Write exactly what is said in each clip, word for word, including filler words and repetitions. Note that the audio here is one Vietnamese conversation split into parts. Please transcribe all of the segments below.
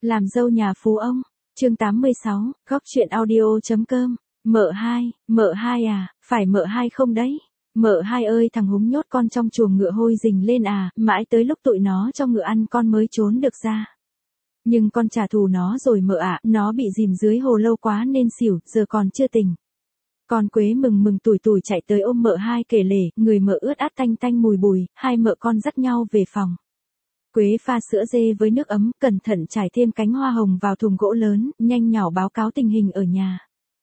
Làm dâu nhà phú ông, chương tám mươi sáu, góc chuyện audio.com, mợ hai, mợ hai à, phải mợ hai không đấy? Mợ hai ơi, thằng Húng nhốt con trong chuồng ngựa hôi rình lên à, mãi tới lúc tụi nó cho ngựa ăn con mới trốn được ra. Nhưng con trả thù nó rồi mợ ạ, nó bị dìm dưới hồ lâu quá nên xỉu, giờ còn chưa tỉnh. Con Quế mừng mừng tủi tủi chạy tới ôm mợ hai kể lể, người mợ ướt át tanh tanh mùi bùi, hai mợ con dắt nhau về phòng. Quế pha sữa dê với nước ấm, cẩn thận trải thêm cánh hoa hồng vào thùng gỗ lớn, nhanh nhỏ báo cáo tình hình ở nhà.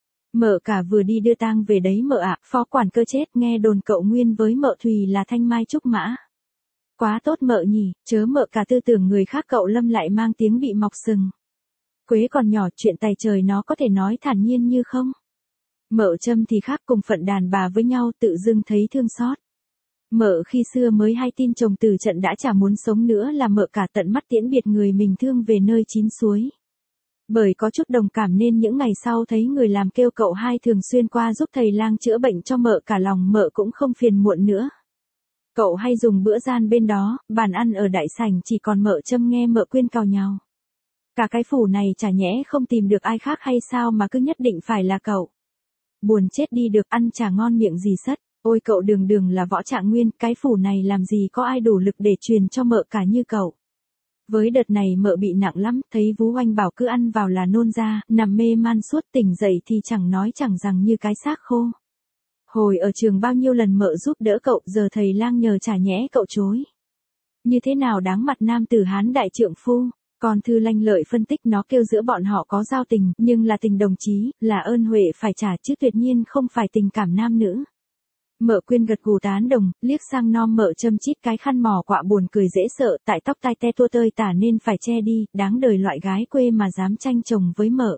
Mợ cả vừa đi đưa tang về đấy mợ ạ, phó quản cơ chết, nghe đồn cậu Nguyên với mợ Thùy là thanh mai trúc mã. Quá tốt mợ nhỉ, chớ mợ cả tư tưởng người khác cậu Lâm lại mang tiếng bị mọc sừng. Quế còn nhỏ, chuyện tài trời nó có thể nói thản nhiên như không. Mợ Trâm thì khác, cùng phận đàn bà với nhau, tự dưng thấy thương xót. Mợ khi xưa mới hay tin chồng từ trận đã chả muốn sống nữa là mợ cả tận mắt tiễn biệt người mình thương về nơi chín suối. Bởi có chút đồng cảm nên những ngày sau thấy người làm kêu cậu hai thường xuyên qua giúp thầy lang chữa bệnh cho mợ cả, lòng mợ cũng không phiền muộn nữa. Cậu hay dùng bữa gian bên đó, bàn ăn ở đại sảnh chỉ còn mợ Trâm nghe mợ Quyên cào nhào. Cả cái phủ này chả nhẽ không tìm được ai khác hay sao mà cứ nhất định phải là cậu. Buồn chết đi được, ăn chả ngon miệng gì sất. Ôi cậu đường đường là Võ Trạng Nguyên, cái phủ này làm gì có ai đủ lực để truyền cho mợ cả như cậu. Với đợt này mợ bị nặng lắm, thấy Vú Oanh bảo cứ ăn vào là nôn ra, nằm mê man suốt, tỉnh dậy thì chẳng nói chẳng rằng như cái xác khô. Hồi ở trường bao nhiêu lần mợ giúp đỡ cậu, giờ thầy lang nhờ chả nhẽ cậu chối. Như thế nào đáng mặt nam tử Hán đại trượng phu. Còn Thư Lanh Lợi phân tích nó kêu giữa bọn họ có giao tình, nhưng là tình đồng chí, là ơn huệ phải trả chứ tuyệt nhiên không phải tình cảm nam nữ. Mợ Quyên gật gù tán đồng, liếc sang non mợ Trâm chít cái khăn mò quạ buồn cười dễ sợ, tại tóc tai te tua tơi tả nên phải che đi, đáng đời loại gái quê mà dám tranh chồng với mợ.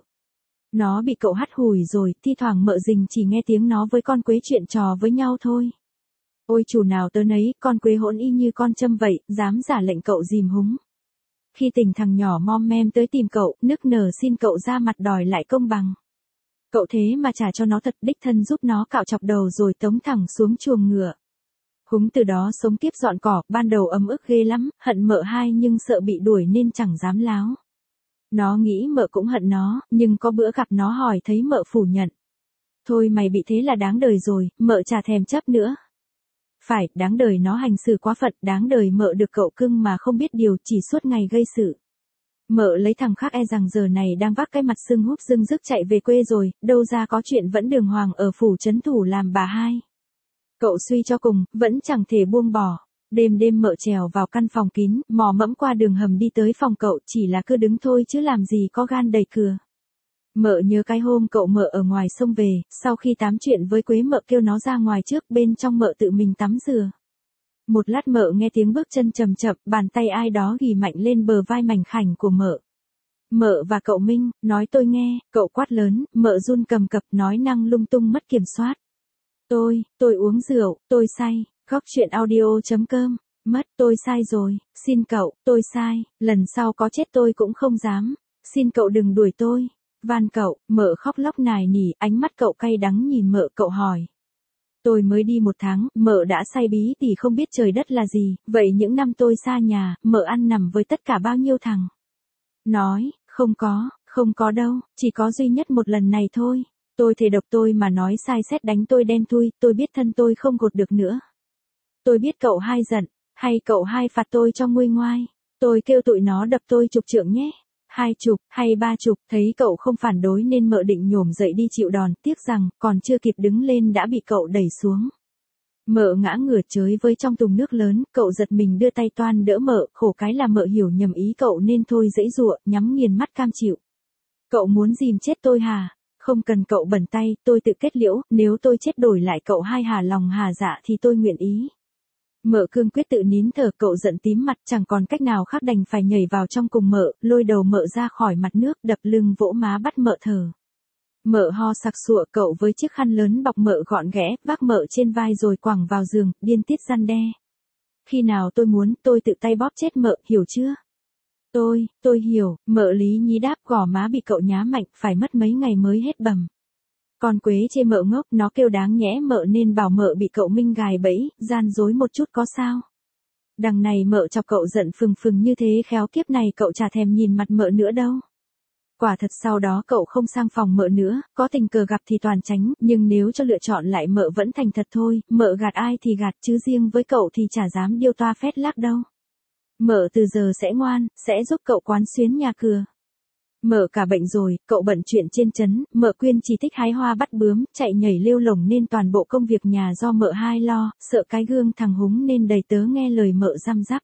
Nó bị cậu hắt hủi rồi, thi thoảng mợ Dình chỉ nghe tiếng nó với con Quế chuyện trò với nhau thôi. Ôi chủ nào tớ nấy, con Quế hỗn y như con Trâm vậy, dám giả lệnh cậu dìm Húng. Khi tỉnh thằng nhỏ mom mem tới tìm cậu, nức nở xin cậu ra mặt đòi lại công bằng. Cậu thế mà trả cho nó thật, đích thân giúp nó cạo chọc đầu rồi tống thẳng xuống chuồng ngựa. Húng từ đó sống tiếp dọn cỏ, ban đầu ấm ức ghê lắm, hận mợ hai nhưng sợ bị đuổi nên chẳng dám láo. Nó nghĩ mợ cũng hận nó, nhưng có bữa gặp nó hỏi thấy mợ phủ nhận. Thôi mày bị thế là đáng đời rồi, mợ chả thèm chấp nữa. Phải, đáng đời nó hành xử quá phận, đáng đời mợ được cậu cưng mà không biết điều, chỉ suốt ngày gây sự. Mợ lấy thằng khác e rằng giờ này đang vác cái mặt sưng húp dưng dứt chạy về quê rồi, đâu ra có chuyện vẫn đường hoàng ở phủ trấn thủ làm bà hai. Cậu suy cho cùng, vẫn chẳng thể buông bỏ. Đêm đêm mợ trèo vào căn phòng kín, mò mẫm qua đường hầm đi tới phòng cậu, chỉ là cứ đứng thôi chứ làm gì có gan đẩy cửa. Mợ nhớ cái hôm cậu mợ ở ngoài sông về, sau khi tám chuyện với Quế mợ kêu nó ra ngoài trước, bên trong mợ tự mình tắm rửa. Một lát mợ nghe tiếng bước chân chậm chậm, bàn tay ai đó ghì mạnh lên bờ vai mảnh khảnh của mợ. Mợ và cậu Minh, nói tôi nghe, cậu quát lớn, mợ run cầm cập nói năng lung tung mất kiểm soát. Tôi, tôi uống rượu, tôi say, góc chuyện audio.com, mất, tôi sai rồi, xin cậu, tôi sai, lần sau có chết tôi cũng không dám, xin cậu đừng đuổi tôi, van cậu, mợ khóc lóc nài nỉ, ánh mắt cậu cay đắng nhìn mợ, cậu hỏi. Tôi mới đi một tháng, mợ đã say bí tỉ không biết trời đất là gì, vậy những năm tôi xa nhà, mợ ăn nằm với tất cả bao nhiêu thằng? Nói, không có, không có đâu, chỉ có duy nhất một lần này thôi. Tôi thề độc tôi mà nói sai xét đánh tôi đen thui, tôi biết thân tôi không gột được nữa. Tôi biết cậu hai giận, hay cậu hai phạt tôi cho nguôi ngoai. Tôi kêu tụi nó đập tôi chục trượng nhé. Hai chục, hay ba chục, thấy cậu không phản đối nên mợ định nhổm dậy đi chịu đòn, tiếc rằng, còn chưa kịp đứng lên đã bị cậu đẩy xuống. Mợ ngã ngửa chới với trong thùng nước lớn, cậu giật mình đưa tay toan đỡ mợ, khổ cái là mợ hiểu nhầm ý cậu nên thôi dãy dụa, nhắm nghiền mắt cam chịu. Cậu muốn dìm chết tôi hả? Không cần cậu bẩn tay, tôi tự kết liễu, nếu tôi chết đổi lại cậu hai hà lòng hà dạ thì tôi nguyện ý. Mợ cương quyết tự nín thở, cậu giận tím mặt, chẳng còn cách nào khác đành phải nhảy vào trong cùng mợ, lôi đầu mợ ra khỏi mặt nước, đập lưng vỗ má bắt mợ thở. Mợ ho sặc sụa, cậu với chiếc khăn lớn bọc mợ gọn ghẽ, vác mợ trên vai rồi quẳng vào giường, điên tiết răn đe. Khi nào tôi muốn, tôi tự tay bóp chết mợ, hiểu chưa? Tôi, tôi hiểu, mợ lý nhí đáp, gò má bị cậu nhá mạnh, phải mất mấy ngày mới hết bầm. Con Quế chê mợ ngốc, nó kêu đáng nhẽ mợ nên bảo mợ bị cậu Minh gài bẫy, gian dối một chút có sao. Đằng này mợ chọc cậu giận phừng phừng như thế khéo kiếp này cậu chả thèm nhìn mặt mợ nữa đâu. Quả thật sau đó cậu không sang phòng mợ nữa, có tình cờ gặp thì toàn tránh, nhưng nếu cho lựa chọn lại mợ vẫn thành thật thôi, mợ gạt ai thì gạt chứ riêng với cậu thì chả dám điêu toa phét lác đâu. Mợ từ giờ sẽ ngoan, sẽ giúp cậu quán xuyến nhà cửa. Mợ cả bệnh rồi, cậu bận chuyện trên trấn, mợ Quyên chỉ thích hái hoa bắt bướm, chạy nhảy lêu lổng nên toàn bộ công việc nhà do mợ hai lo, sợ cái gương thằng Húng nên đầy tớ nghe lời mợ răm rắp.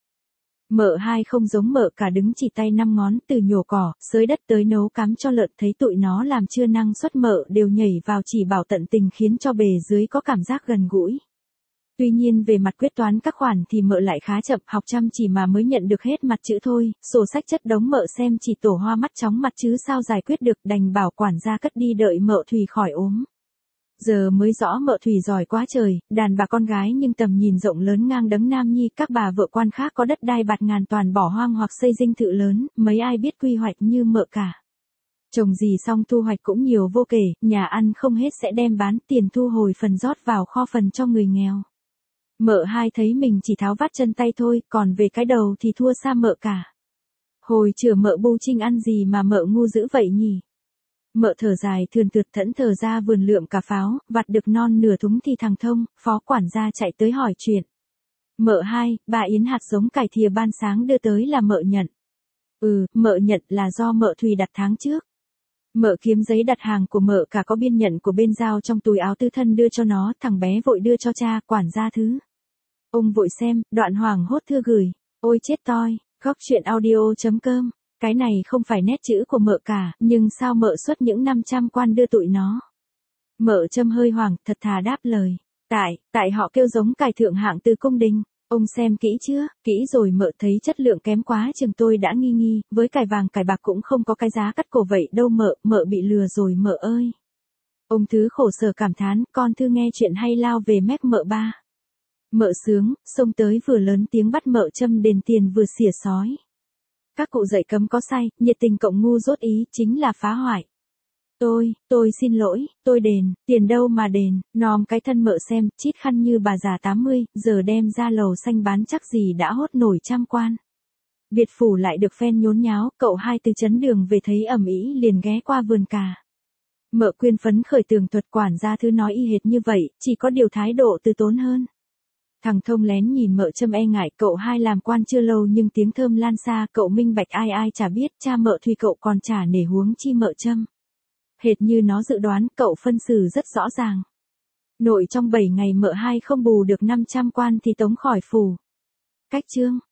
Mợ hai không giống mợ cả đứng chỉ tay năm ngón từ nhổ cỏ, xới đất tới nấu cám cho lợn thấy tụi nó làm chưa năng suất mợ đều nhảy vào chỉ bảo tận tình khiến cho bề dưới có cảm giác gần gũi. Tuy nhiên về mặt quyết toán các khoản thì mợ lại khá chậm, học chăm chỉ mà mới nhận được hết mặt chữ thôi, sổ sách chất đống mợ xem chỉ tổ hoa mắt chóng mặt chứ sao giải quyết được, đành bảo quản gia cất đi đợi mợ Thùy khỏi ốm. Giờ mới rõ mợ Thùy giỏi quá trời, đàn bà con gái nhưng tầm nhìn rộng lớn ngang đấng Nam Nhi, các bà vợ quan khác có đất đai bạt ngàn toàn bỏ hoang hoặc xây dinh thự lớn, mấy ai biết quy hoạch như mợ cả. Trồng gì xong thu hoạch cũng nhiều vô kể, nhà ăn không hết sẽ đem bán, tiền thu hồi phần rót vào kho phần cho người nghèo. Mợ hai thấy mình chỉ tháo vát chân tay thôi, còn về cái đầu thì thua xa mợ cả. Hồi chửa mợ Bu Trinh ăn gì mà mợ ngu dữ vậy nhỉ? Mợ thở dài thườn thượt thẫn thờ ra vườn lượm cà pháo, vặt được non nửa thúng thì thằng Thông, phó quản gia chạy tới hỏi chuyện. Mợ hai, bà Yến hạt giống cải thìa ban sáng đưa tới là mợ nhận. Ừ, mợ nhận là do mợ Thùy đặt tháng trước. Mợ kiếm giấy đặt hàng của mợ cả có biên nhận của bên giao trong túi áo tư thân đưa cho nó, thằng bé vội đưa cho cha, quản gia thứ. Ông vội xem, đoạn hoảng hốt thưa gửi. Ôi chết toi, góc chuyện audio chấm com. Cái này không phải nét chữ của mợ cả, nhưng sao mợ xuất những năm trăm quan đưa tụi nó. Mợ Trâm hơi hoảng, thật thà đáp lời. Tại, tại họ kêu giống cải thượng hạng từ cung đình. Ông xem kỹ chưa? Kỹ rồi mợ thấy chất lượng kém quá chừng tôi đã nghi nghi, với cải vàng cải bạc cũng không có cái giá cắt cổ vậy đâu mợ, mợ bị lừa rồi mợ ơi. Ông thứ khổ sở cảm thán, con thư nghe chuyện hay lao về mép mợ ba. Mợ sướng, xông tới vừa lớn tiếng bắt mợ Trâm đền tiền vừa xỉa sói. Các cụ dạy cấm có sai, nhiệt tình cộng ngu dốt ý, chính là phá hoại. Tôi, tôi xin lỗi, tôi đền, tiền đâu mà đền, nòm cái thân mợ xem, chít khăn như bà già tám mươi, giờ đem ra lầu xanh bán chắc gì đã hốt nổi trăm quan. Biệt phủ lại được phen nhốn nháo, cậu hai từ chấn đường về thấy ầm ĩ liền ghé qua vườn cà. Mợ Quyên phấn khởi tường thuật quản gia thứ nói y hệt như vậy, chỉ có điều thái độ từ tốn hơn. Thằng Thông lén nhìn mợ Trâm e ngại, cậu hai làm quan chưa lâu nhưng tiếng thơm lan xa, cậu minh bạch ai ai chả biết, cha mợ Thùy cậu còn chả nể huống chi mợ Trâm. Hệt như nó dự đoán, cậu phân xử rất rõ ràng. Nội trong bảy ngày mợ hai không bù được năm trăm quan thì tống khỏi phủ. Cách chương